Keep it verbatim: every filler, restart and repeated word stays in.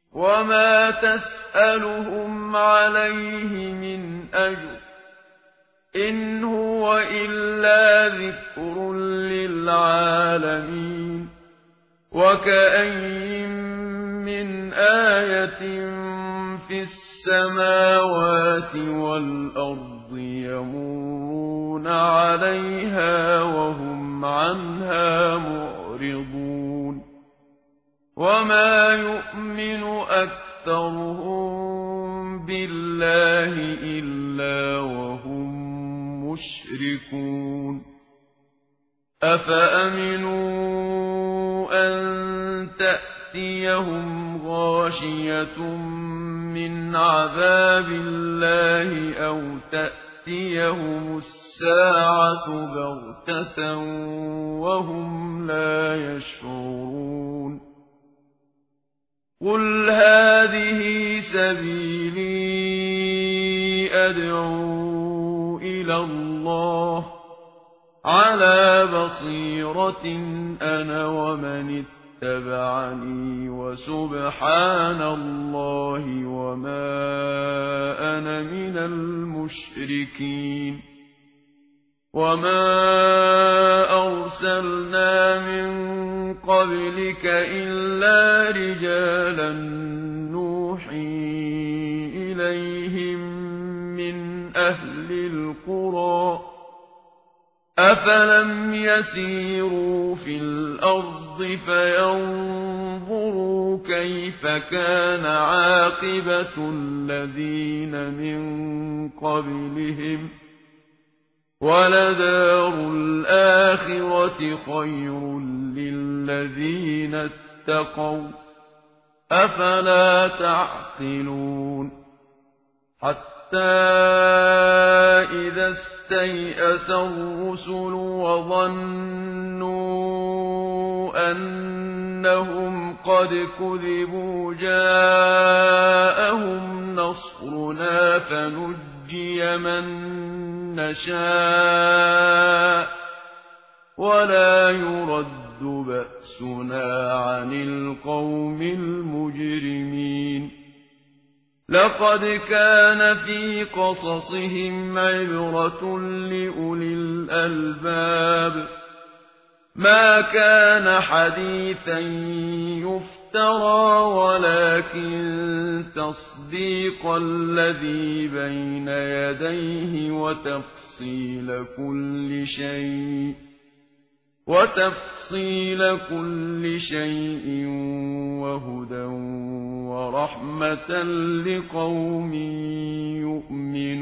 وما تسألهم عليه من أجر إن هو إلا ذكر للعالمين وكأين من آية في السماوات والأرض يمرون عليها وهم عنها معرضون وما يؤمن أكثرهم بالله إلا وهم مشركون أفأمنوا أن تأتيهم غاشية من عذاب الله أو تأتيهم الساعة بغتة وهم لا يشعرون قل هذه سبيلي أدعو إلى الله على بصيرة أنا ومن اتبعني وسبحان الله وما أنا من المشركين وما أرسلنا من قبلك إلا رجالا نوحي إليهم من أهل القرى أفلم يسيروا في الأرض فينظروا كيف كان عاقبة الذين من قبلهم ولدار الآخرة خير للذين اتقوا أفلا تعقلون حتى إذا استيأس الرسل وظنوا أنهم قد كذبوا جاءهم نصرنا فنجي من نشاء ولا يرد بأسنا عن القوم المجرمين لقد كان في قصصهم عبرة لأولي الألباب ما كان حديثا يفترى ولكن تصديق الذي بين يديه وتفصيل كل شيء وتفصيل كل شيء وهدى ورحمة لقوم يؤمنون